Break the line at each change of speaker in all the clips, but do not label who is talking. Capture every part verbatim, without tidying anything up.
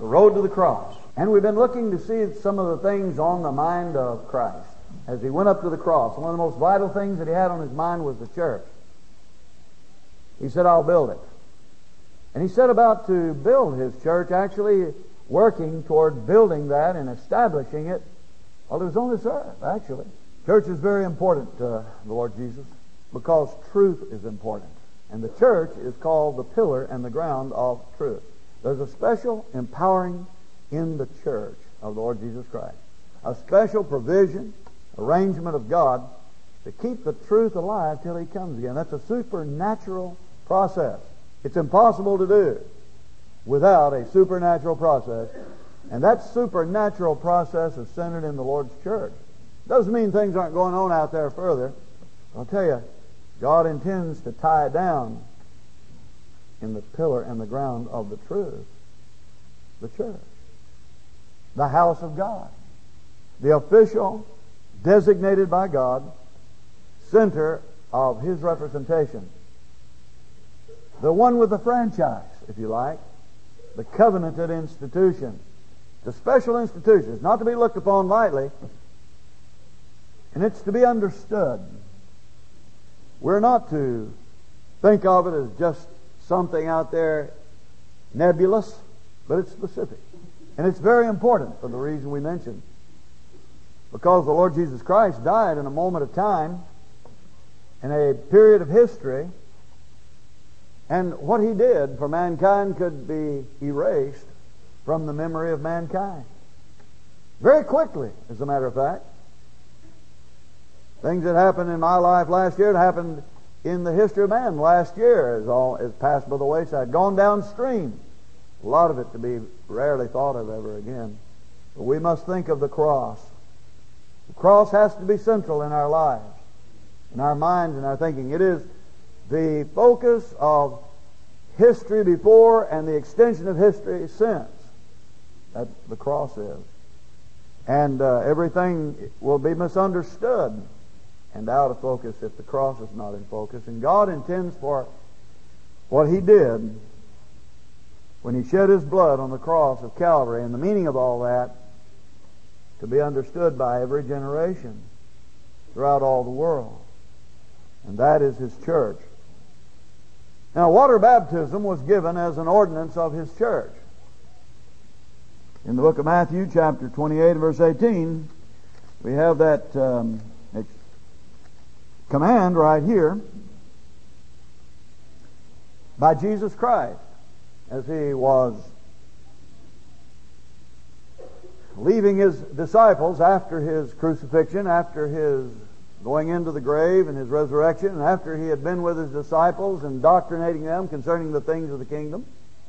road to the cross. And we've been looking to see some of the things on the mind of Christ as He went up to the cross. One of the most vital things that He had on His mind was the church. He said, I'll build it. And He set about to build His church, actually working toward building that and establishing it while He was on this earth, actually. Church is very important to the Lord Jesus because truth is important. And the church is called the pillar and the ground of truth. There's a special empowering in the church of the Lord Jesus Christ. A special provision, arrangement of God to keep the truth alive till He comes again. That's a supernatural process. It's impossible to do without a supernatural process. And that supernatural process is centered in the Lord's church. Doesn't mean things aren't going on out there further. I'll tell you, God intends to tie it down in the pillar and the ground of the truth. The church. The house of God. The official, designated by God, center of His representation. The one with the franchise, if you like. The covenanted institution. It's a special institution. It's not to be looked upon lightly. And it's to be understood. We're not to think of it as just something out there nebulous, but it's specific. And it's very important for the reason we mentioned. Because the Lord Jesus Christ died in a moment of time, in a period of history, and what He did for mankind could be erased from the memory of mankind. Very quickly, as a matter of fact. Things that happened in my life last year, it happened in the history of man last year, as all as passed by the wayside, gone downstream. A lot of it to be rarely thought of ever again. But we must think of the cross. The cross has to be central in our lives, in our minds and our thinking. It is the focus of history before and the extension of history since. That the cross is. And uh, everything will be misunderstood and out of focus if the cross is not in focus. And God intends for what He did when He shed His blood on the cross of Calvary, and the meaning of all that, to be understood by every generation throughout all the world. And that is His church. Now, water baptism was given as an ordinance of His church. In the book of Matthew, chapter twenty-eight, verse eighteen, we have that um, command right here by Jesus Christ as He was leaving His disciples after His crucifixion, after His going into the grave and His resurrection, and after He had been with His disciples and indoctrinating them concerning the things of the kingdom.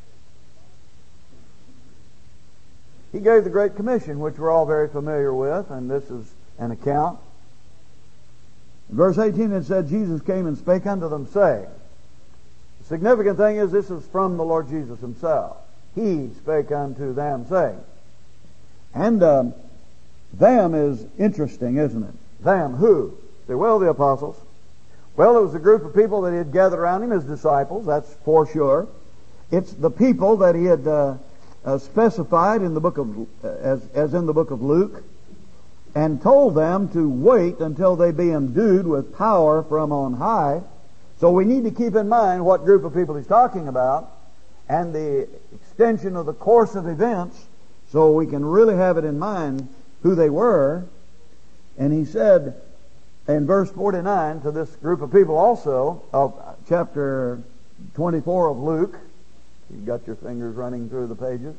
He gave the Great Commission, which we're all very familiar with, and this is an account. In verse eighteen it said, Jesus came and spake unto them, saying. The significant thing is this is from the Lord Jesus Himself. He spake unto them, saying. And um, them is interesting, isn't it? Them, who? Say, well, the apostles. Well, it was a group of people that He had gathered around Him, His disciples, that's for sure. It's the people that He had uh, uh, specified in the book of, uh, as, as in the book of Luke, and told them to wait until they be endued with power from on high. So we need to keep in mind what group of people He's talking about and the extension of the course of events, so we can really have it in mind who they were. And He said in verse forty-nine to this group of people also of chapter twenty-four of Luke, you've got your fingers running through the pages.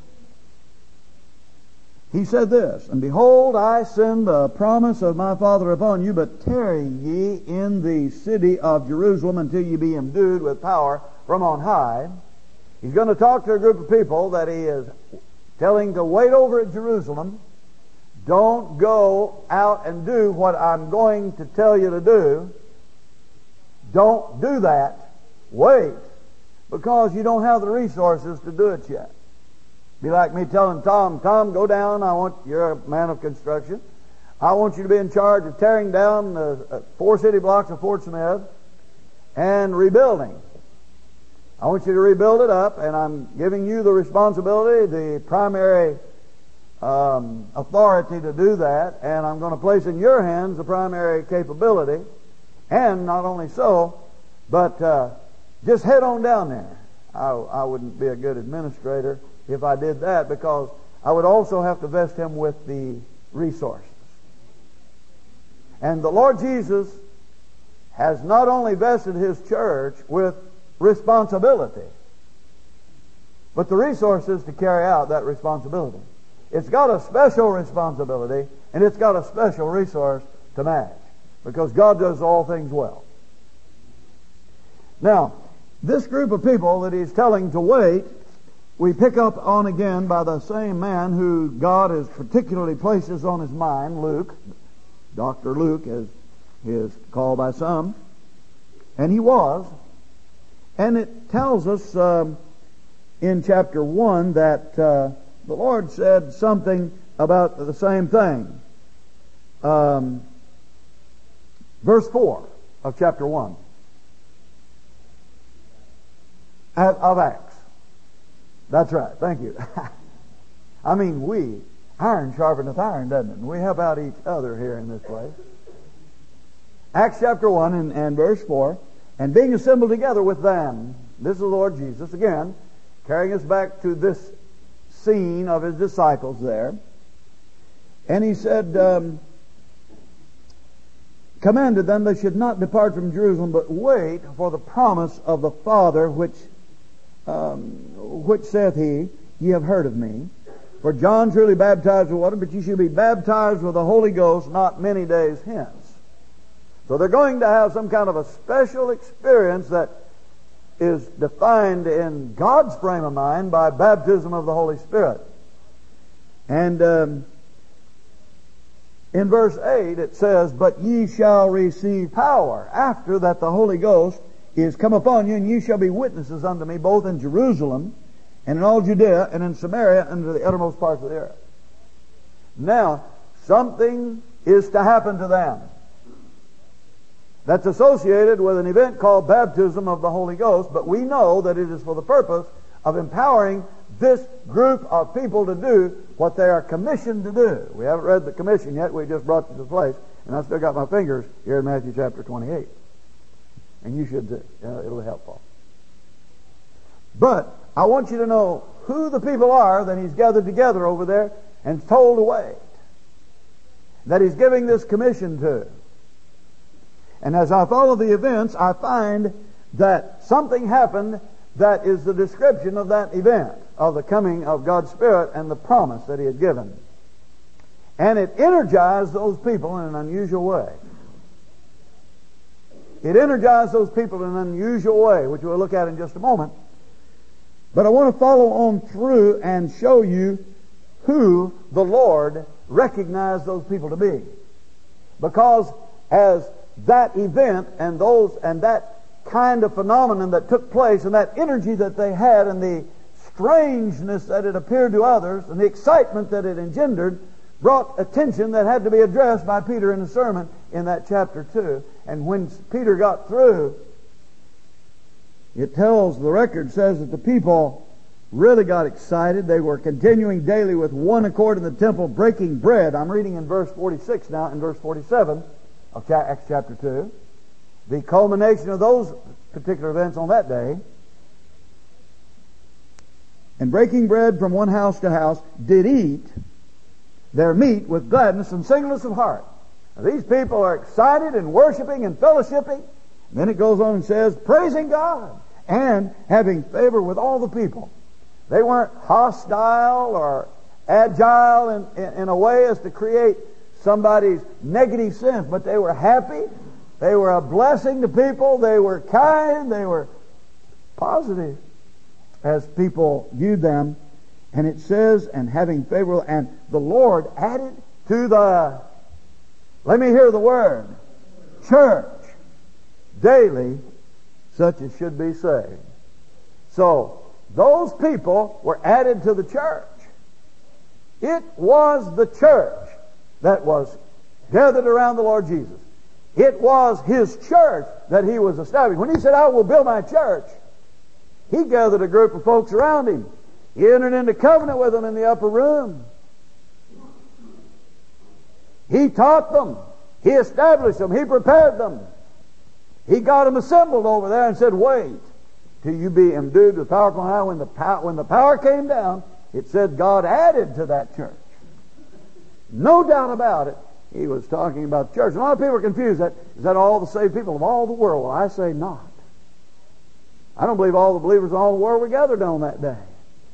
He said this, and behold, I send the promise of my Father upon you, but tarry ye in the city of Jerusalem until ye be endued with power from on high. He's going to talk to a group of people that He is telling to wait over at Jerusalem. Don't go out and do what I'm going to tell you to do. Don't do that. Wait, because you don't have the resources to do it yet. Be like me telling Tom, Tom, go down. I want you're a man of construction. I want you to be in charge of tearing down the uh, four city blocks of Fort Smith and rebuilding. I want you to rebuild it up, and I'm giving you the responsibility, the primary um, authority to do that, and I'm going to place in your hands the primary capability. And not only so, but uh, just head on down there. I, I wouldn't be a good administrator if I did that, because I would also have to vest him with the resources. And the Lord Jesus has not only vested His church with responsibility, but the resources to carry out that responsibility. It's got a special responsibility, and it's got a special resource to match, because God does all things well. Now, this group of people that He's telling to wait, we pick up on again by the same man who God has particularly places on his mind, Luke, Doctor Luke, as he is called by some. And he was. And it tells us um, in chapter one that uh, the Lord said something about the same thing. Um, verse four of chapter one of Acts. That's right. Thank you. I mean, we, iron sharpeneth iron, doesn't it? And we help out each other here in this place. Acts chapter one and, and verse four. And being assembled together with them, this is the Lord Jesus, again, carrying us back to this scene of His disciples there. And He said, um, commanded them they should not depart from Jerusalem, but wait for the promise of the Father, which Um, which saith He, ye have heard of me. For John truly baptized with water, but ye shall be baptized with the Holy Ghost not many days hence. So they're going to have some kind of a special experience that is defined in God's frame of mind by baptism of the Holy Spirit. And um, in verse eight it says, but ye shall receive power after that the Holy Ghost is come upon you, and ye shall be witnesses unto me both in Jerusalem and in all Judea and in Samaria and to the uttermost parts of the earth. Now, something is to happen to them that's associated with an event called baptism of the Holy Ghost, but we know that it is for the purpose of empowering this group of people to do what they are commissioned to do. We haven't read the commission yet. We just brought you to the place, and I still got my fingers here in Matthew chapter twenty-eight. And you should too. It'll be helpful. But I want you to know who the people are that He's gathered together over there and told to wait, that He's giving this commission to. And as I follow the events, I find that something happened that is the description of that event, of the coming of God's Spirit and the promise that He had given. And it energized those people in an unusual way. It energized those people in an unusual way, which we'll look at in just a moment. But I want to follow on through and show you who the Lord recognized those people to be. Because as that event and those and that kind of phenomenon that took place and that energy that they had and the strangeness that it appeared to others and the excitement that it engendered brought attention that had to be addressed by Peter in the sermon in that chapter two. And when Peter got through, it tells, the record says that the people really got excited. They were continuing daily with one accord in the temple, breaking bread. I'm reading in verse forty-six now, in verse forty-seven of Acts chapter two. The culmination of those particular events on that day. And breaking bread from one house to house, did eat their meat with gladness and singleness of heart. Now, these people are excited and worshiping and fellowshipping. And then it goes on and says, praising God and having favor with all the people. They weren't hostile or agile in, in, in a way as to create somebody's negative sense, but they were happy. They were a blessing to people. They were kind. They were positive as people viewed them. And it says, and having favor, and the Lord added to the, let me hear the word, church, daily, such as should be saved. So, those people were added to the church. It was the church that was gathered around the Lord Jesus. It was His church that He was establishing. When He said, I will build my church, He gathered a group of folks around him. He entered into covenant with them in the upper room. He taught them. He established them. He prepared them. He got them assembled over there and said, wait till you be endued with power from on high. When the, power, when the power came down, it said God added to that church. No doubt about it. He was talking about the church. A lot of people are confused. That, is that all the saved people of all the world? Well, I say not. I don't believe all the believers in all the world were gathered on that day.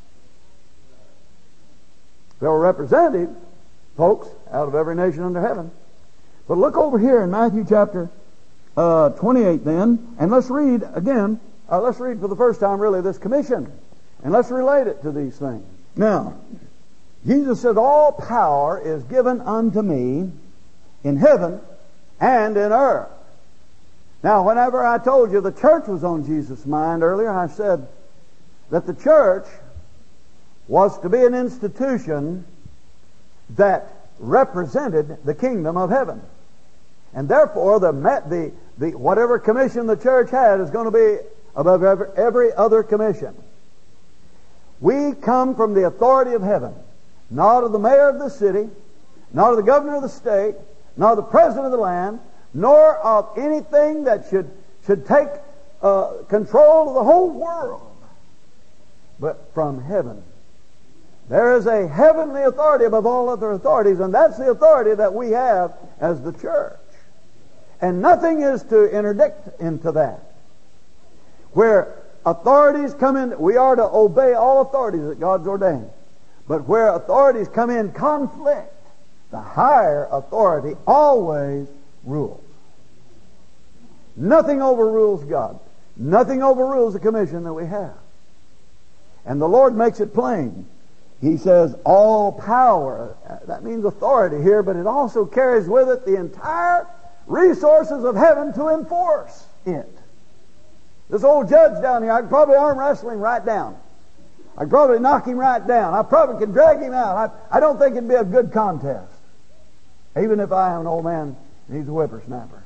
There were representative folks out of every nation under heaven. But look over here in Matthew chapter uh, twenty-eight then, and let's read again, uh, let's read for the first time really this commission, and let's relate it to these things. Now, Jesus said, all power is given unto me in heaven and in earth. Now, whenever I told you the church was on Jesus' mind earlier, I said that the church was to be an institution that represented the kingdom of heaven. And therefore, the, the, the whatever commission the church had is going to be above every, every other commission. We come from the authority of heaven, not of the mayor of the city, not of the governor of the state, not of the president of the land, nor of anything that should, should take uh, control of the whole world, but from heaven. There is a heavenly authority above all other authorities, and that's the authority that we have as the church. And nothing is to interdict into that. Where authorities come in, we are to obey all authorities that God's ordained. But where authorities come in conflict, the higher authority always rules. Nothing overrules God. Nothing overrules the commission that we have. And the Lord makes it plain. He says, all power. That means authority here, but it also carries with it the entire resources of heaven to enforce it. This old judge down here, I could probably arm wrestle him right down. I could probably knock him right down. I probably could drag him out. I, I don't think it'd be a good contest. Even if I am an old man and he's a whippersnapper.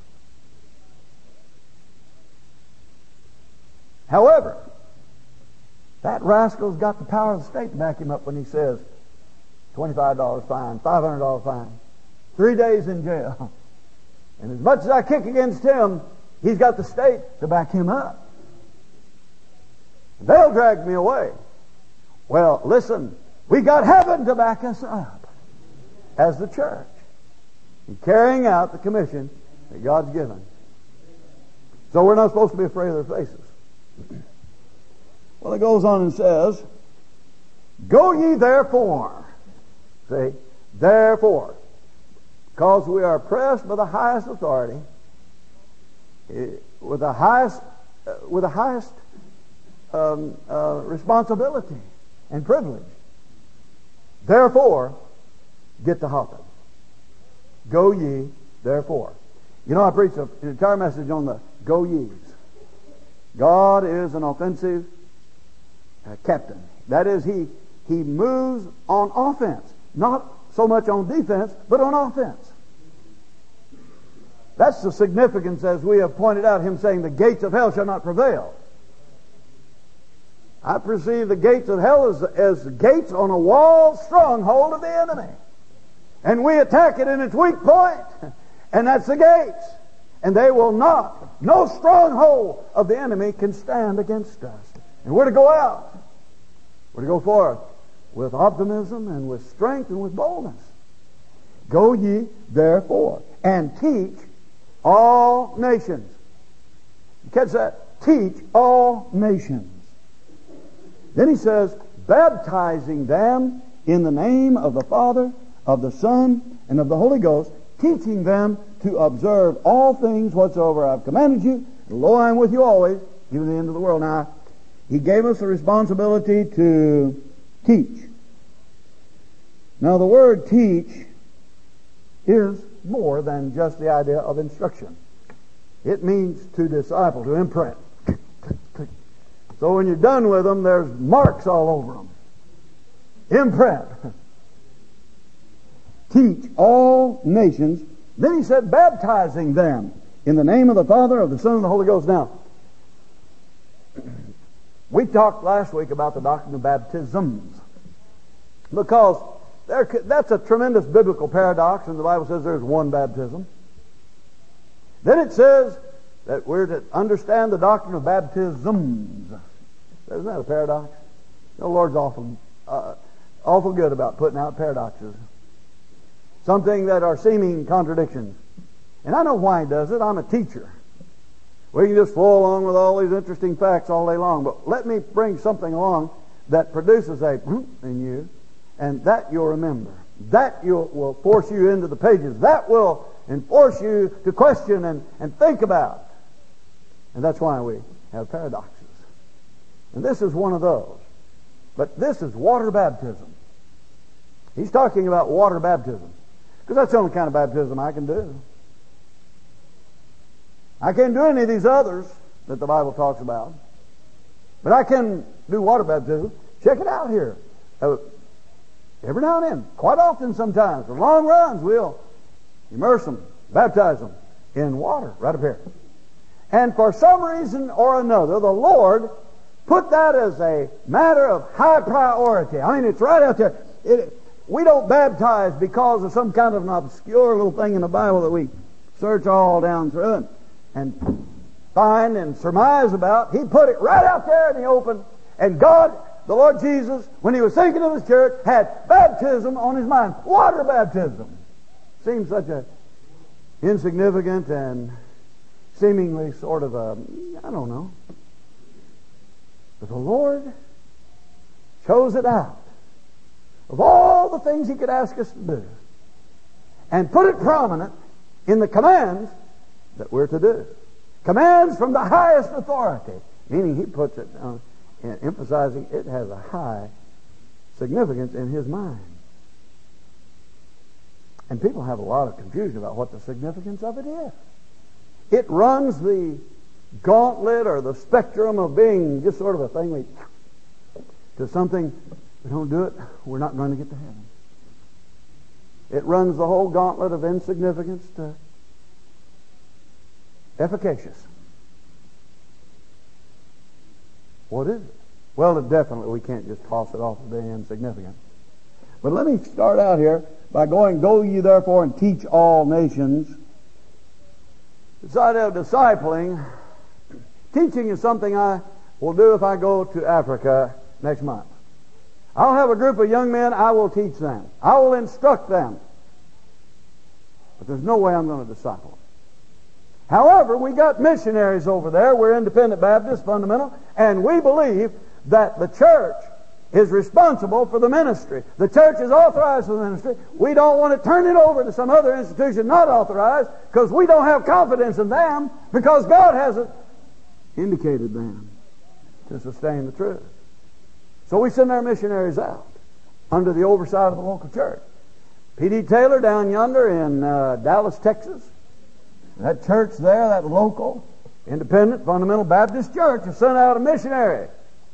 However, that rascal's got the power of the state to back him up when he says twenty-five dollars fine, five hundred dollars fine, three days in jail. And as much as I kick against him, he's got the state to back him up. They'll drag me away. Well, listen, we got heaven to back us up as the church in carrying out the commission that God's given. So we're not supposed to be afraid of their faces. Well, it goes on and says, go ye therefore. See, therefore, because we are oppressed by the highest authority, with the highest, uh, with the highest um, uh, responsibility and privilege. Therefore, get to hopping. Go ye therefore. You know, I preached an entire message on the go ye's. God is an offensive uh, captain. That is, he he moves on offense, not so much on defense, but on offense. That's the significance, as we have pointed out, him saying the gates of hell shall not prevail. I perceive the gates of hell as, as gates on a wall stronghold of the enemy. And we attack it in its weak point, and that's the gates. And they will not, no stronghold of the enemy can stand against us. And we're to go out. We're to go forth with optimism and with strength and with boldness. Go ye therefore and teach all nations. You catch that? Teach all nations. Then he says, baptizing them in the name of the Father, of the Son, and of the Holy Ghost, teaching them to observe all things whatsoever I've commanded you. And lo, I am with you always, even to the end of the world. Now, he gave us the responsibility to teach. Now, the word teach is more than just the idea of instruction. It means to disciple, to imprint. So when you're done with them, there's marks all over them. Imprint. Teach all nations. Then he said, baptizing them in the name of the Father, of the Son, and the Holy Ghost. Now, We talked last week about the doctrine of baptisms, because there, that's a tremendous biblical paradox, and the Bible says there's one baptism. Then it says that we're to understand the doctrine of baptisms. Isn't that a paradox? The Lord's awful, uh, awful good about putting out paradoxes. Something that are seeming contradictions. And I know why He does it. I'm a teacher. We can just flow along with all these interesting facts all day long, but let me bring something along that produces a in you, and that you'll remember. That you'll, will force you into the pages. That will enforce you to question and, and think about. And that's why we have paradoxes. And this is one of those. But this is water baptism. He's talking about water baptism, because that's the only kind of baptism I can do. I can't do any of these others that the Bible talks about. But I can do water baptism. Check it out here. Uh, every now and then, quite often sometimes, for long runs, we'll immerse them, baptize them in water right up here. And for some reason or another, the Lord put that as a matter of high priority. I mean, it's right out there. It, we don't baptize because of some kind of an obscure little thing in the Bible that we search all down through and, and find and surmise about. He put it right out there in the open. And God, the Lord Jesus, when He was thinking of His church, had baptism on His mind. Water baptism. Seems such a insignificant and seemingly sort of a, I don't know. But the Lord chose it out of all the things He could ask us to do and put it prominent in the commands that we're to do. Commands from the highest authority. Meaning He puts it, uh, emphasizing it has a high significance in His mind. And people have a lot of confusion about what the significance of it is. It runs the gauntlet or the spectrum of being just sort of a thing we to something, we don't do it, we're not going to get to heaven. It runs the whole gauntlet of insignificance to efficacious. What is it? Well, it definitely, we can't just toss it off as being insignificant. But let me start out here by going, go ye therefore and teach all nations. The side of discipling, teaching is something I will do if I go to Africa next month. I'll have a group of young men, I will teach them. I will instruct them. But there's no way I'm going to disciple them. However, we got missionaries over there. We're independent Baptists, fundamental, and we believe that the church is responsible for the ministry. The church is authorized for the ministry. We don't want to turn it over to some other institution not authorized, because we don't have confidence in them, because God hasn't indicated them to sustain the truth. So we send our missionaries out under the oversight of the local church. P D Taylor down yonder in uh, Dallas, Texas. That church there, that local, independent, fundamental Baptist church, has sent out a missionary.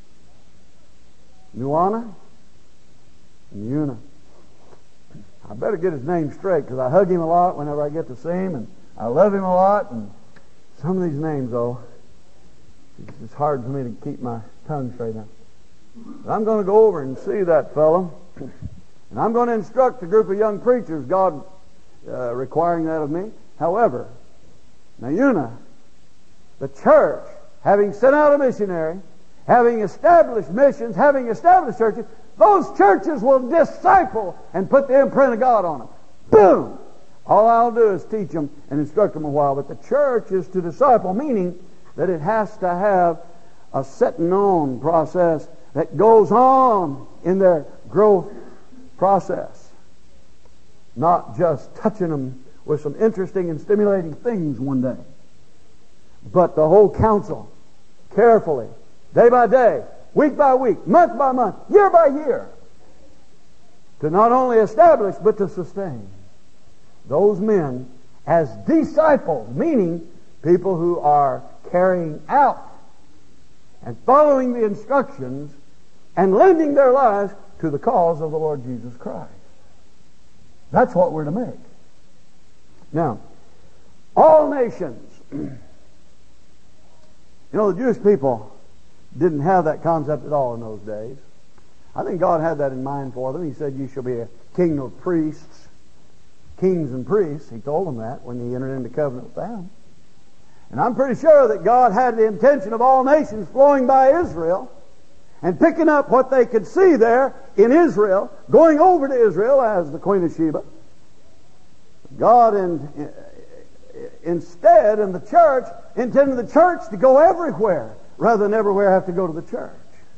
Nuana and Una. I better get his name straight, because I hug him a lot whenever I get to see him, and I love him a lot. And some of these names, though, it's hard for me to keep my tongue straight now. But I'm going to go over and see that fellow, and I'm going to instruct a group of young preachers, God uh, requiring that of me. However, now Una, the church, having sent out a missionary, having established missions, having established churches, those churches will disciple and put the imprint of God on them. Boom! All I'll do is teach them and instruct them a while. But the church is to disciple, meaning that it has to have a setting on process that goes on in their growth process. Not just touching them with some interesting and stimulating things one day, but the whole counsel, carefully, day by day, week by week, month by month, year by year, to not only establish but to sustain those men as disciples, meaning people who are carrying out and following the instructions and lending their lives to the cause of the Lord Jesus Christ. That's what we're to make. Now, all nations. You know, the Jewish people didn't have that concept at all in those days. I think God had that in mind for them. He said, you shall be a king of priests, kings and priests. He told them that when he entered into covenant with them. And I'm pretty sure that God had the intention of all nations flowing by Israel and picking up what they could see there in Israel, going over to Israel as the Queen of Sheba. God in, instead in the church intended the church to go everywhere rather than everywhere have to go to the church.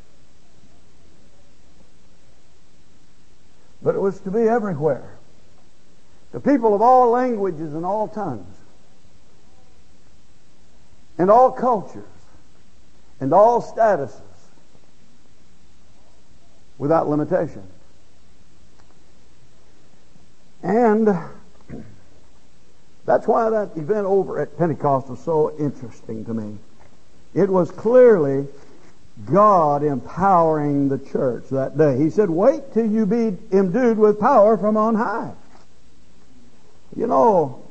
But it was to be everywhere. The people of all languages and all tongues and all cultures and all statuses without limitation. And that's why that event over at Pentecost was so interesting to me. It was clearly God empowering the church that day. He said, wait till you be endued with power from on high. You know,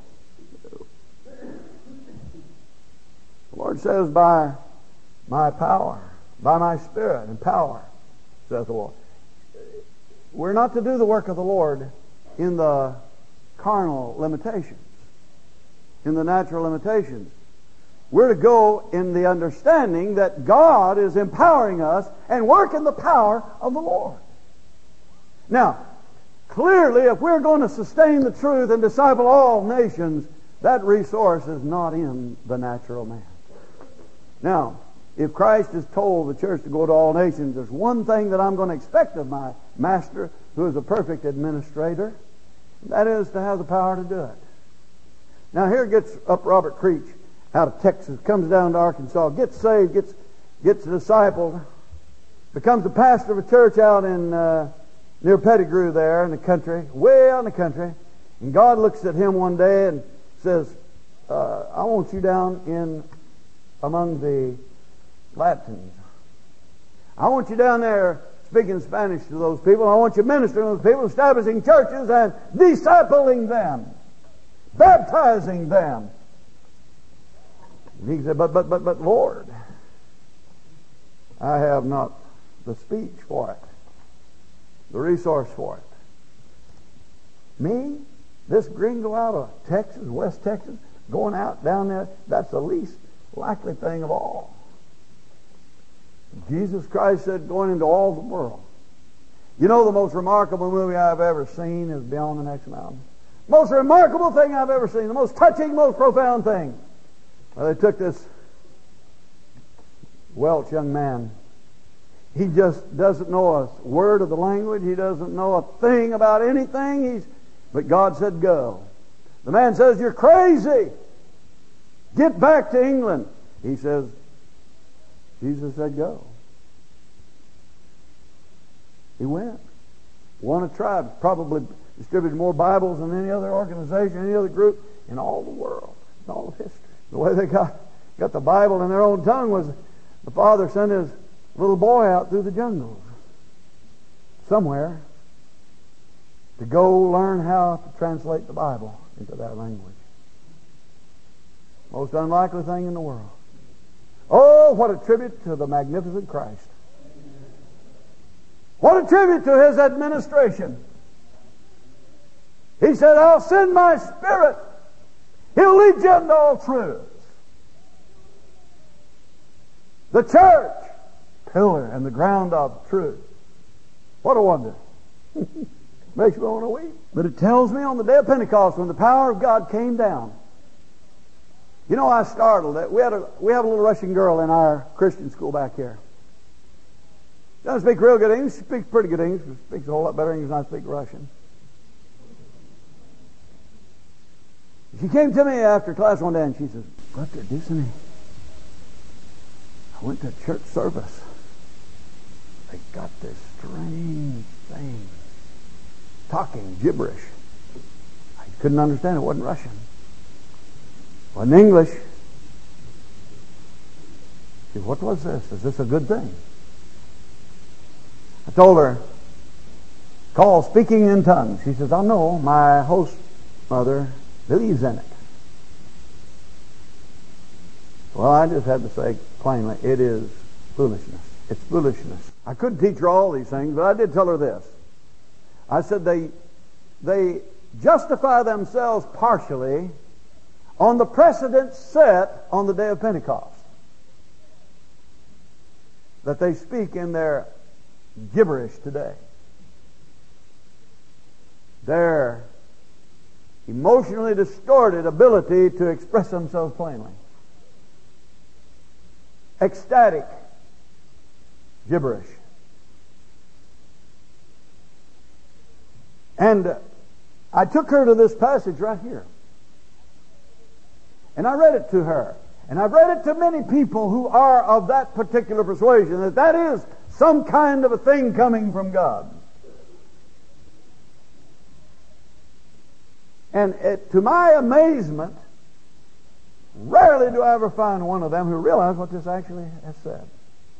the Lord says, by my power, by my Spirit and power, saith the Lord. We're not to do the work of the Lord in the carnal limitations, in the natural limitations. We're to go in the understanding that God is empowering us and working the power of the Lord. Now, clearly, if we're going to sustain the truth and disciple all nations, that resource is not in the natural man. Now, if Christ has told the church to go to all nations, there's one thing that I'm going to expect of my master, who is a perfect administrator, and that is to have the power to do it. Now, here gets up Robert Creech out of Texas, comes down to Arkansas, gets saved, gets gets discipled, becomes a pastor of a church out in uh, near Pettigrew there in the country, way out in the country. And God looks at him one day and says, uh, I want you down in among the Latins. I want you down there speaking Spanish to those people. I want you ministering to those people, establishing churches and discipling them, baptizing them. And he said, but, but, but, but, Lord, I have not the speech for it, the resource for it. Me, this gringo out of Texas, West Texas, going out down there, that's the least likely thing of all. Jesus Christ said, going into all the world. You know, the most remarkable movie I've ever seen is Beyond the Next Mountain. Most remarkable thing I've ever seen, the most touching, most profound thing. Well, they took this Welsh young man. He just doesn't know a word of the language. He doesn't know a thing about anything. He's, but God said, go. The man says, you're crazy. Get back to England. He says, Jesus said, go. He went. Won a tribe. Probably distributed more Bibles than any other organization, any other group in all the world, in all of history. The way they got, got the Bible in their own tongue was the father sent his little boy out through the jungles somewhere to go learn how to translate the Bible into that language. Most unlikely thing in the world. Oh, what a tribute to the magnificent Christ. What a tribute to His administration. He said, I'll send my Spirit. He'll lead you into all truth. The church, pillar and the ground of truth. What a wonder. Makes me want to weep. But it tells me on the day of Pentecost, when the power of God came down, you know, I startled. We had a we have a little Russian girl in our Christian school back here. She doesn't speak real good English. She speaks pretty good English. She speaks a whole lot better English than I speak Russian. She came to me after class one day and she says, Brother Disney, I went to a church service. They got this strange thing, talking gibberish. I couldn't understand it. It wasn't Russian. It wasn't English. She said, what was this? Is this a good thing? I told her, called Speaking in Tongues. She says, I know, my host mother believes in it. Well, I just had to say plainly, it is Foolishness. It's foolishness. I couldn't teach her all these things, but I did tell her this. I said they, they justify themselves partially on the precedent set on the day of Pentecost. That they speak in their gibberish today. Their emotionally distorted ability to express themselves plainly. Ecstatic gibberish. And I took her to this passage right here. And I read it to her. And I've read it to many people who are of that particular persuasion, that that is some kind of a thing coming from God. And it, to my amazement, rarely do I ever find one of them who realize what this actually has said.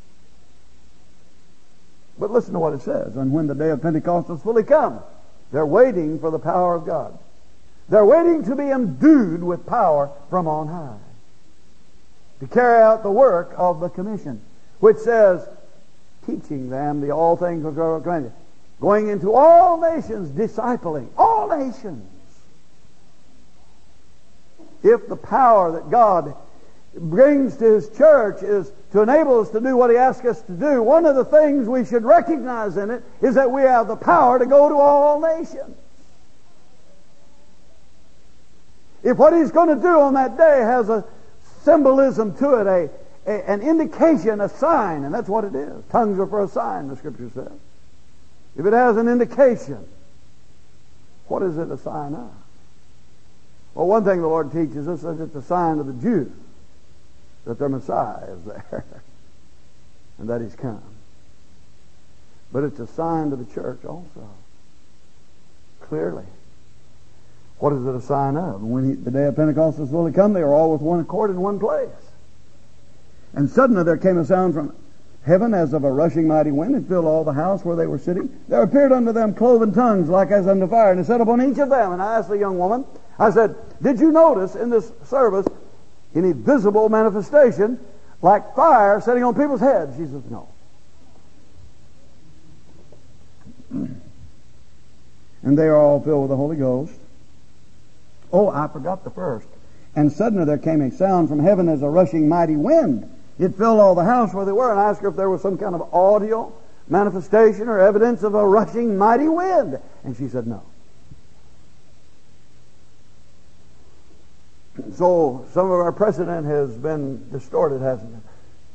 But listen to what it says. And when the day of Pentecost was fully come, they're waiting for the power of God. They're waiting to be endued with power from on high, to carry out the work of the commission, which says, teaching them the all things which are commanded, going into all nations, discipling all nations. If the power that God brings to His church is to enable us to do what He asks us to do, one of the things we should recognize in it is that we have the power to go to all nations. If what He's going to do on that day has a symbolism to it, a, a an indication, a sign, and that's what it is. Tongues are for a sign, the Scripture says. If it has an indication, what is it a sign of? Well, one thing the Lord teaches us is it's a sign of the Jews that their Messiah is there and that He's come. But it's a sign to the church also. Clearly. What is it a sign of? When he, the day of Pentecost was fully come, they were all with one accord in one place. And suddenly there came a sound from heaven as of a rushing mighty wind, and filled all the house where they were sitting. There appeared unto them cloven tongues like as unto fire, and it sat upon each of them. And I asked the young woman, I said, did you notice in this service any visible manifestation like fire setting on people's heads? She says, no. And they are all filled with the Holy Ghost. Oh, I forgot the first. And suddenly there came a sound from heaven as a rushing mighty wind. It filled all the house where they were, and I asked her if there was some kind of audio manifestation or evidence of a rushing mighty wind. And she said no. So some of our precedent has been distorted, hasn't it?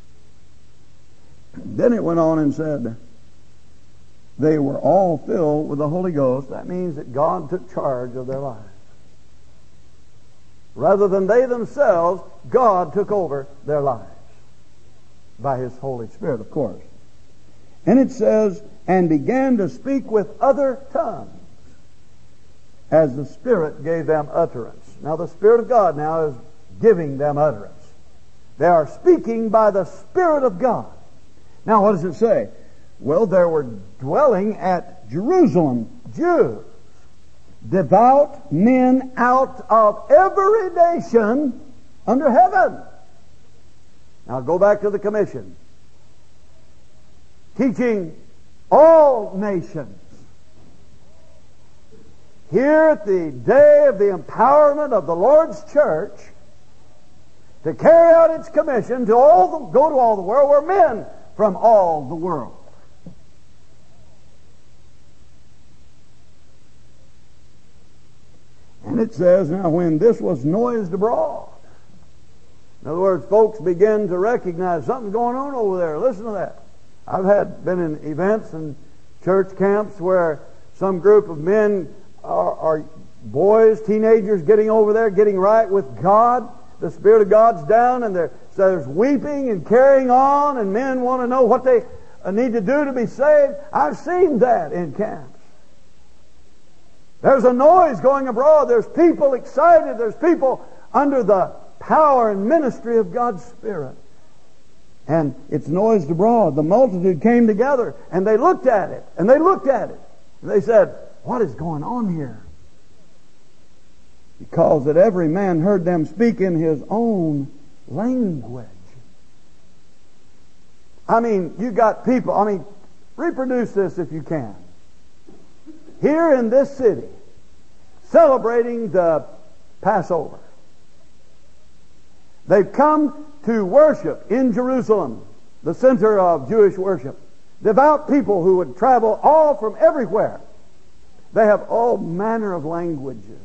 Then it went on and said, they were all filled with the Holy Ghost. That means that God took charge of their lives. Rather than they themselves, God took over their lives. By His Holy Spirit, of course. And it says, and began to speak with other tongues, as the Spirit gave them utterance. Now the Spirit of God now is giving them utterance. They are speaking by the Spirit of God. Now what does it say? Well, there were dwelling at Jerusalem Jews, devout men out of every nation under heaven. Now go back to the commission. Teaching all nations. Here at the day of the empowerment of the Lord's church to carry out its commission to all the, go to all the world, were men from all the world. And it says, now when this was noised abroad, in other words, folks begin to recognize something's going on over there. Listen to that. I've had been in events and church camps where some group of men are, are boys, teenagers getting over there, getting right with God. The Spirit of God's down, and there, so there's weeping and carrying on, and men want to know what they need to do to be saved. I've seen that in camps. There's a noise going abroad. There's people excited. There's people under the power and ministry of God's Spirit. And it's noised abroad. The multitude came together, and they looked at it, and they looked at it. And they said, what is going on here? Because that every man heard them speak in his own language. I mean, you got people, I mean, reproduce this if you can. Here in this city, celebrating the Passover. They've come to worship in Jerusalem, the center of Jewish worship. Devout people who would travel all from everywhere. They have all manner of languages.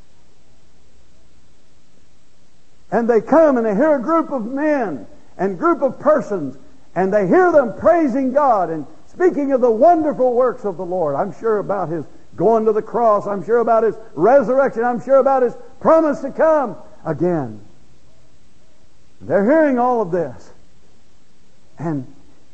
And they come and they hear a group of men and group of persons, and they hear them praising God and speaking of the wonderful works of the Lord. I'm sure about His going to the cross. I'm sure about His resurrection. I'm sure about His promise to come again. They're hearing all of this. And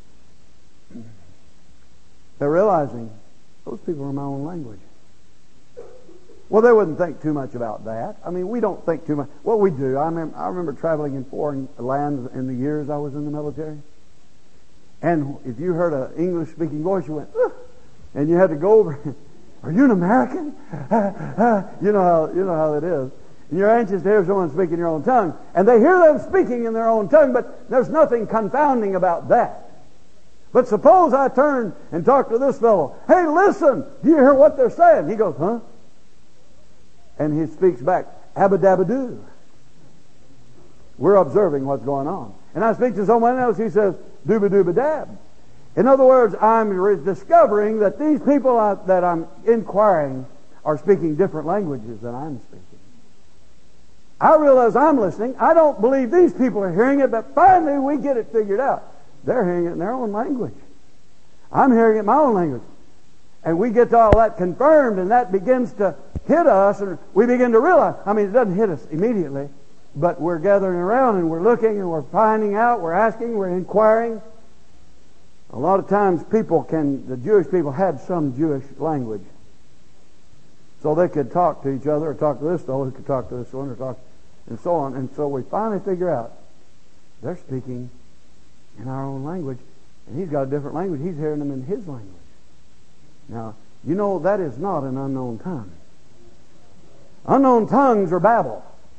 they're realizing, those people are my own language. Well, they wouldn't think too much about that. I mean, we don't think too much. What we do, I remember, I remember traveling in foreign lands in the years I was in the military. And if you heard an English-speaking voice, you went, ugh, and you had to go over, are you an American? you know how you know how it is. And you're anxious to hear someone speak in your own tongue. And they hear them speaking in their own tongue, but there's nothing confounding about that. But suppose I turn and talk to this fellow. Hey, listen, do you hear what they're saying? He goes, huh? And he speaks back, abba-dabba-doo. We're observing what's going on. And I speak to someone else, he says, dooba-dooba-dab. In other words, I'm re- discovering that these people I, that I'm inquiring are speaking different languages than I'm speaking. I realize I'm listening. I don't believe these people are hearing it, but finally we get it figured out. They're hearing it in their own language. I'm hearing it in my own language. And we get all that confirmed, and that begins to hit us, and we begin to realize, I mean, it doesn't hit us immediately, but we're gathering around and we're looking and we're finding out, we're asking, we're inquiring. A lot of times people can, the Jewish people had some Jewish language. So they could talk to each other, or talk to this fellow who could talk to this one, or talk, and so on. And so we finally figure out, they're speaking in our own language, and he's got a different language. He's hearing them in his language. Now, you know, that is not an unknown tongue. Unknown tongues are Babel.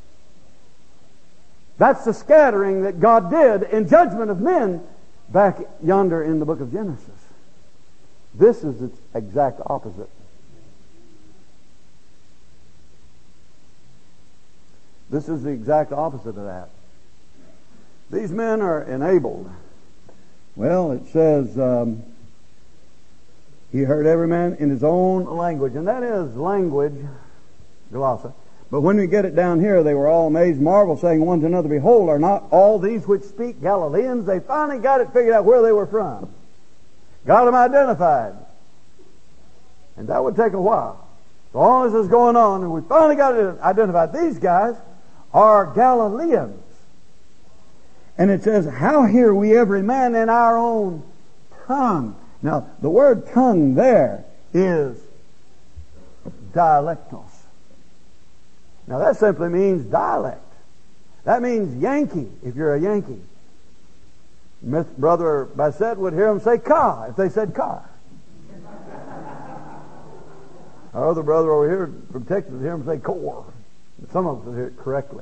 That's the scattering that God did in judgment of men back yonder in the book of Genesis. This is its exact opposite. This is the exact opposite of that. These men are enabled. Well, it says, um, he heard every man in his own language. And that is language, glossa. But when we get it down here, they were all amazed, marveled, saying one to another, behold, are not all these which speak Galileans? They finally got it figured out where they were from. Got them identified. And that would take a while. So all this is going on, and we finally got it identified. These guys are Galileans. And it says, how hear we every man in our own tongue? Now, the word tongue there is dialectos. Now, that simply means dialect. That means Yankee, if you're a Yankee. Brother Bassett would hear them say "ka" if they said "car." Our other brother over here from Texas would hear them say "core." Some of us would hear it correctly.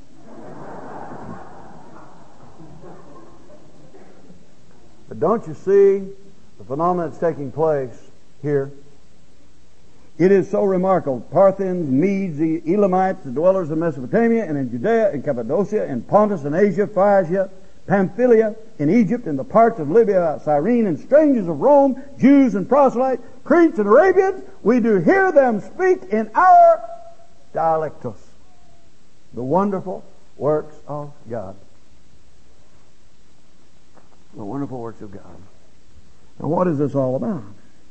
But don't you see the phenomenon that's taking place here? It is so remarkable. Parthians, Medes, the Elamites, the dwellers of Mesopotamia, and in Judea, and Cappadocia, and Pontus, and Asia, Phrygia, Pamphylia, in Egypt, and the parts of Libya, Cyrene, and strangers of Rome, Jews and proselytes, Cretes and Arabians, we do hear them speak in our dialectos, the wonderful works of God. The wonderful works of God. Now, what is this all about?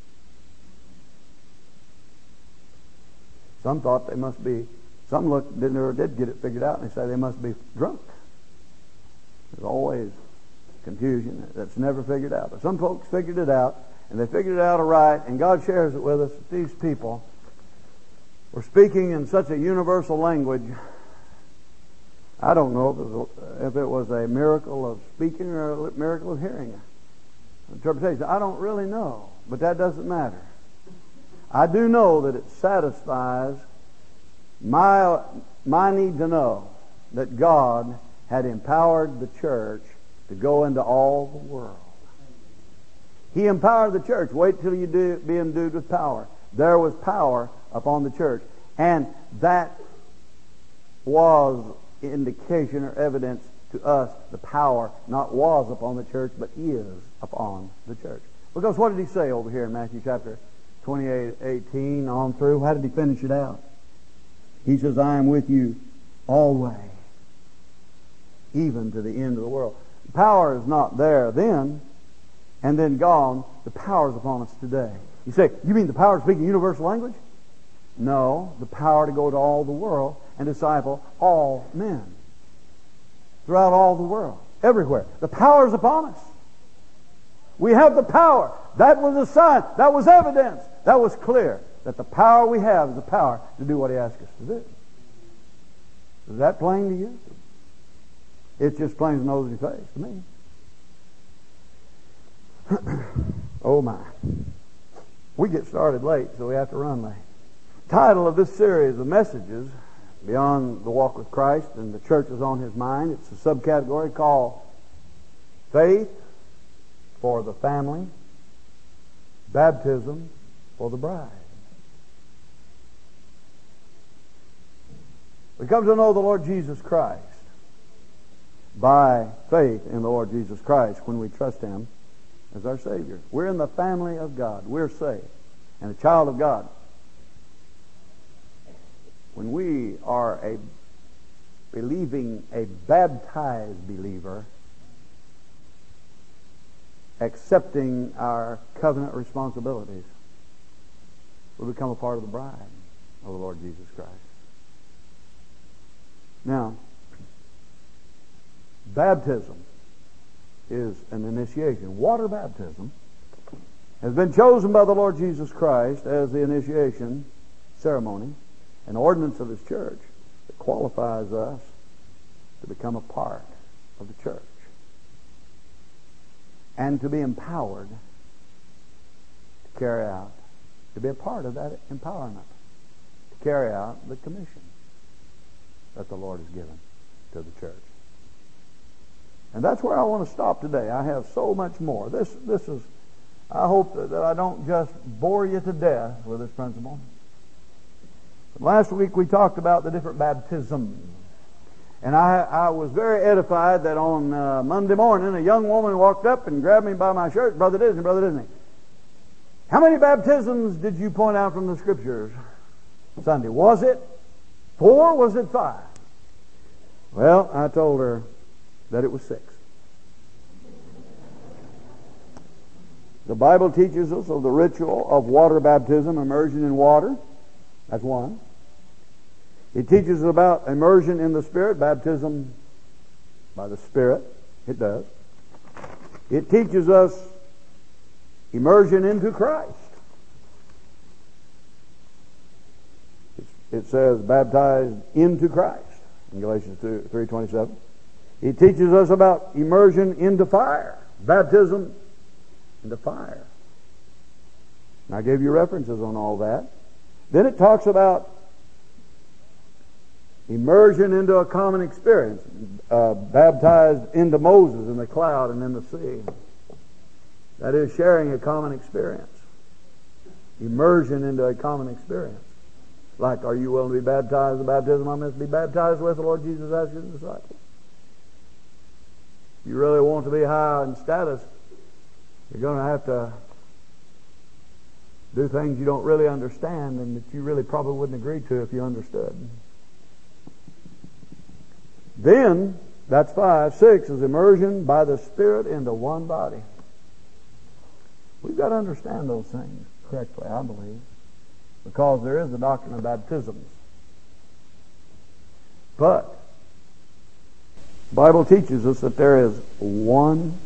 Some thought they must be, some looked, did, or did get it figured out, and they say they must be drunk. There's always confusion that's never figured out. But some folks figured it out, and they figured it out aright, and God shares it with us that these people were speaking in such a universal language. I don't know if it was a, if it was a miracle of speaking or a miracle of hearing. Interpretation, I don't really know, but that doesn't matter. I do know that it satisfies my, my need to know that God had empowered the church to go into all the world. He empowered the church. Wait till you do, be endued with power. There was power upon the church. And that was indication or evidence to us. The power not was upon the church, but is upon the church. Because what did he say over here in Matthew chapter twenty-eight, eighteen on through? How did he finish it out? He says, I am with you always, even to the end of the world. Power is not there then, and then gone. The power is upon us today. You say, you mean the power to speak a universal language? No, the power to go to all the world and disciple all men. Throughout all the world. Everywhere. The power is upon us. We have the power. That was a sign. That was evidence. That was clear. That the power we have is the power to do what He asked us to do. Is that plain to you? It's just plain as nose in your face to me. Oh my. We get started late, so we have to run late. Title of this series of messages, Beyond the Walk with Christ, and the church is on His mind. It's a subcategory called Faith for the Family, Baptism for the Bride. We come to know the Lord Jesus Christ by faith in the Lord Jesus Christ when we trust Him as our Savior. We're in the family of God. We're saved and a child of God. When we are a believing, a baptized believer, accepting our covenant responsibilities, we become a part of the bride of the Lord Jesus Christ. Now, baptism is an initiation. Water baptism has been chosen by the Lord Jesus Christ as the initiation ceremony, an ordinance of His church that qualifies us to become a part of the church and to be empowered to carry out, to be a part of that empowerment, to carry out the commission that the Lord has given to the church. And that's where I want to stop today. I have so much more. This, this is, I hope that, that I don't just bore you to death with this principle. But last week we talked about the different baptisms. And I, I was very edified that on uh, Monday morning a young woman walked up and grabbed me by my shirt. Brother Disney, Brother Disney, how many baptisms did you point out from the Scriptures Sunday? Was it four? Was it five? Well, I told her that it was six. The Bible teaches us of the ritual of water baptism, immersion in water. That's one. It teaches us about immersion in the Spirit, baptism by the Spirit. It does. It teaches us immersion into Christ. It says baptized into Christ in Galatians three twenty-seven. It teaches us about immersion into fire, baptism into fire. And I gave you references on all that. Then it talks about immersion into a common experience, uh, baptized into Moses in the cloud and in the sea. That is sharing a common experience. Immersion into a common experience. Like, are you willing to be baptized? The baptism I must be baptized with, the Lord Jesus asked His disciples. If you really want to be high in status, you're going to have to do things you don't really understand and that you really probably wouldn't agree to if you understood. Then, that's five. Six is immersion by the Spirit into one body. We've got to understand those things correctly, I believe, because there is the doctrine of baptisms. But the Bible teaches us that there is one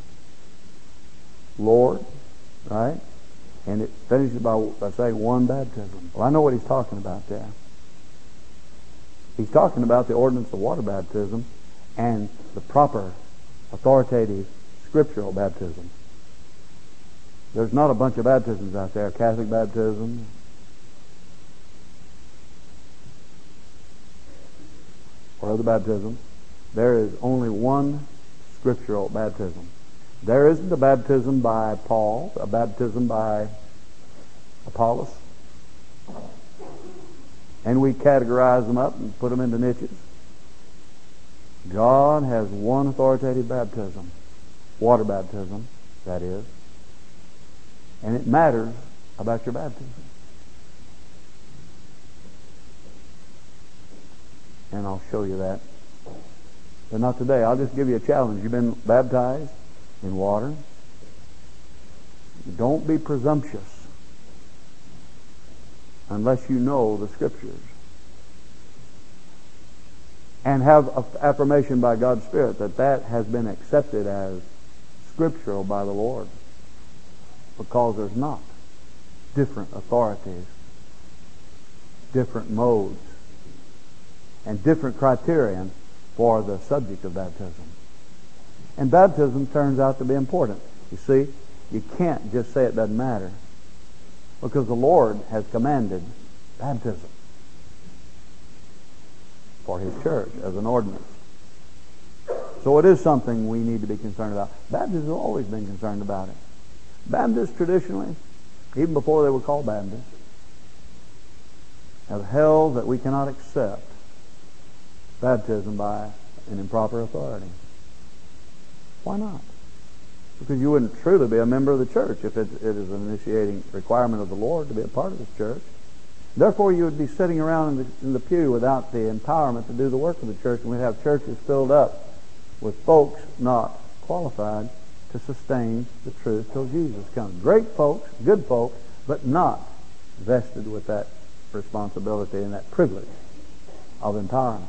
Lord, right? And it finishes by, by saying one baptism. Well, I know what he's talking about there. He's talking about the ordinance of water baptism and the proper, authoritative, scriptural baptism. There's not a bunch of baptisms out there. Catholic baptism, or other baptism. There is only one scriptural baptism. There isn't a baptism by Paul, a baptism by Apollos. And we categorize them up and put them into niches. God has one authoritative baptism. Water baptism, that is. And it matters about your baptism. And I'll show you that. But not today. I'll just give you a challenge. You've been baptized in water. Don't be presumptuous unless you know the Scriptures. And have affirmation by God's Spirit that that has been accepted as scriptural by the Lord. Because there's not different authorities, different modes, and different criterion for the subject of baptism. And baptism turns out to be important. You see, you can't just say it doesn't matter, because the Lord has commanded baptism for His church as an ordinance. So it is something we need to be concerned about. Baptists have always been concerned about it. Baptists traditionally, even before they were called Baptists, have held that we cannot accept baptism by an improper authority. Why not? Because you wouldn't truly be a member of the church if it, it is an initiating requirement of the Lord to be a part of this church. Therefore, you would be sitting around in the, in the pew without the empowerment to do the work of the church, and we'd have churches filled up with folks not qualified to sustain the truth till Jesus comes. Great folks, good folks, but not vested with that responsibility and that privilege of empowerment.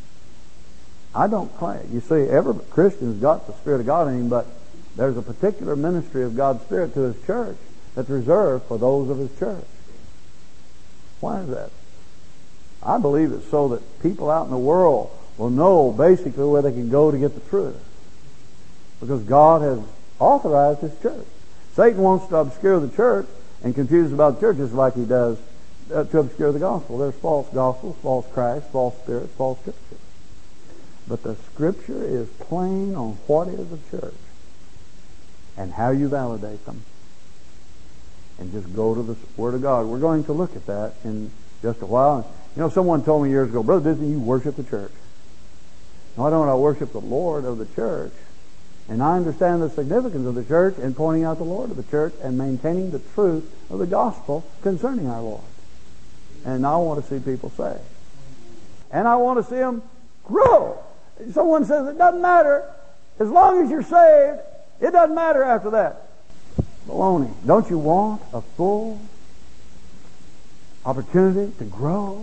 I don't claim. You see, every Christian's got the Spirit of God in him, but there's a particular ministry of God's Spirit to His church that's reserved for those of His church. Why is that? I believe it's so that people out in the world will know basically where they can go to get the truth. Because God has authorized His church. Satan wants to obscure the church and confuse about the church just like he does uh, to obscure the gospel. There's false gospels, false Christ, false spirits, false churches. But the Scripture is plain on what is a church and how you validate them. And just go to the Word of God. We're going to look at that in just a while. You know, someone told me years ago, Brother Disney, you worship the church. No, I don't. I worship the Lord of the church. And I understand the significance of the church in pointing out the Lord of the church and maintaining the truth of the gospel concerning our Lord. And I want to see people saved. And I want to see them grow. Someone says it doesn't matter. As long as you're saved, it doesn't matter after that. Baloney. Don't you want a full opportunity to grow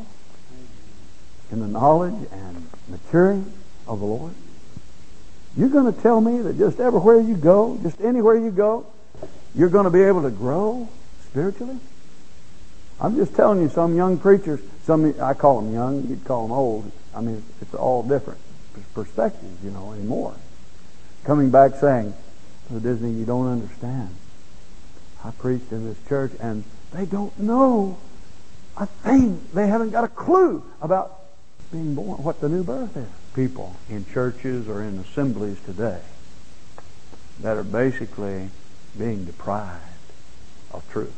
in the knowledge and maturing of the Lord? You're going to tell me that just everywhere you go, just anywhere you go, you're going to be able to grow spiritually? I'm just telling you, some young preachers, some I call them young, you'd call them old. I mean, it's all different perspectives, you know, anymore. Coming back saying, oh, Disney, you don't understand. I preached in this church and they don't know a thing. They haven't got a clue about being born, what the new birth is. People in churches or in assemblies today that are basically being deprived of truth.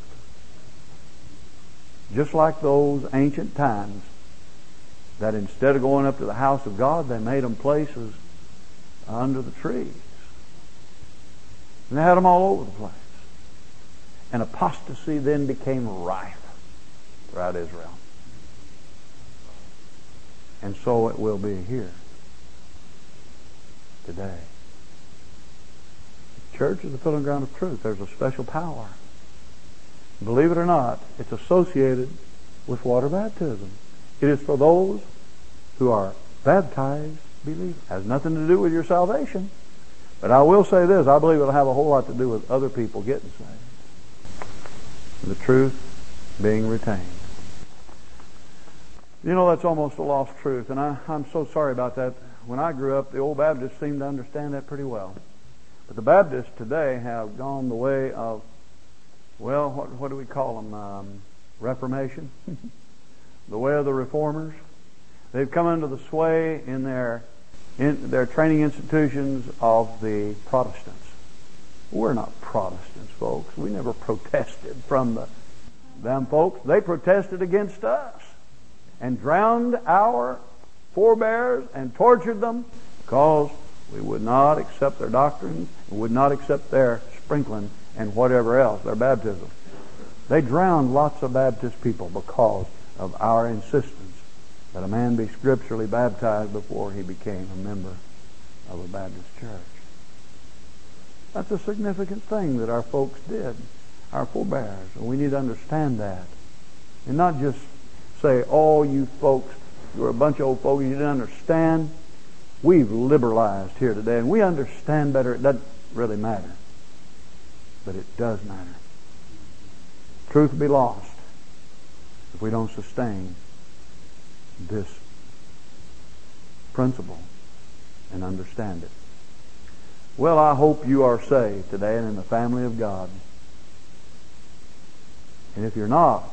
Just like those ancient times that instead of going up to the house of God, they made them places under the trees. And they had them all over the place. And apostasy then became rife throughout Israel. And so it will be here today. The church is the filling ground of truth. There's a special power. Believe it or not, it's associated with water baptism. It is for those who are baptized believers. It has nothing to do with your salvation. But I will say this, I believe it'll have a whole lot to do with other people getting saved. The truth being retained. You know, that's almost a lost truth, and I, I'm so sorry about that. When I grew up, the old Baptists seemed to understand that pretty well. But the Baptists today have gone the way of, well, what, what do we call them? Um, Reformation? The way of the reformers. They've come under the sway in their in their training institutions of the Protestants. We're not Protestants, folks. We never protested from the them folks. They protested against us and drowned our forebears and tortured them because we would not accept their doctrines and would not accept their sprinkling and whatever else, their baptism. They drowned lots of Baptist people because of our insistence that a man be scripturally baptized before he became a member of a Baptist church. That's a significant thing that our folks did, our forebears, and we need to understand that. And not just say, oh, you folks, you're a bunch of old folks, you didn't understand. We've liberalized here today, and we understand better. It doesn't really matter. But it does matter. Truth will be lost if we don't sustain this principle and understand it. Well, I hope you are saved today and in the family of God. And if you're not,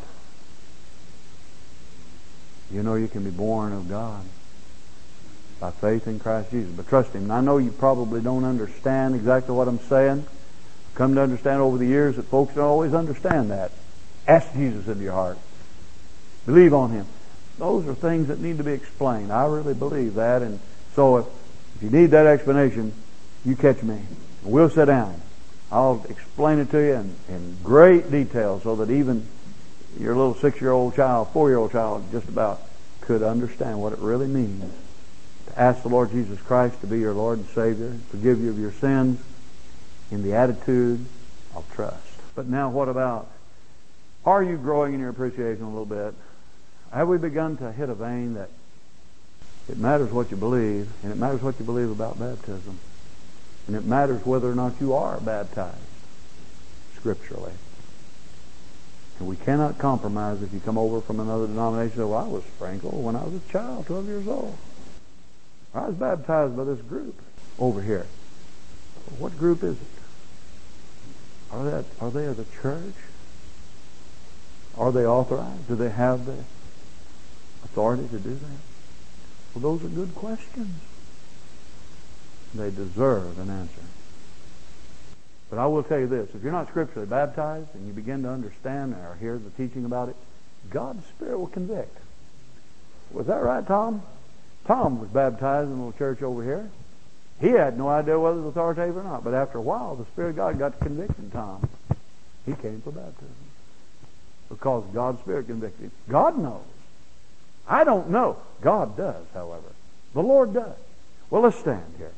you know you can be born of God by faith in Christ Jesus. But trust Him. And I know you probably don't understand exactly what I'm saying. I've come to understand over the years that folks don't always understand that. Ask Jesus into your heart. Believe on Him. Those are things that need to be explained. I really believe that. And so if, if you need that explanation, you catch me. We'll sit down. I'll explain it to you in, in great detail so that even your little six-year-old child, four-year-old child just about could understand what it really means to ask the Lord Jesus Christ to be your Lord and Savior, forgive you of your sins in the attitude of trust. But now what about, are you growing in your appreciation a little bit? Have we begun to hit a vein that it matters what you believe, and it matters what you believe about baptism, and it matters whether or not you are baptized scripturally? And we cannot compromise if you come over from another denomination. Well, I was sprinkled when I was a child, twelve years old. I was baptized by this group over here. What group is it? Are they, are they of the church? Are they authorized? Do they have the authority to do that? Well, those are good questions. They deserve an answer. But I will tell you this, if you're not scripturally baptized and you begin to understand or hear the teaching about it, God's Spirit will convict. Was that right, Tom? Tom was baptized in a little church over here. He had no idea whether it was authoritative or not, but after a while, the Spirit of God got to convicting Tom. He came for baptism because God's Spirit convicted him. God knows. I don't know. God does, however. The Lord does. Well, let's stand here.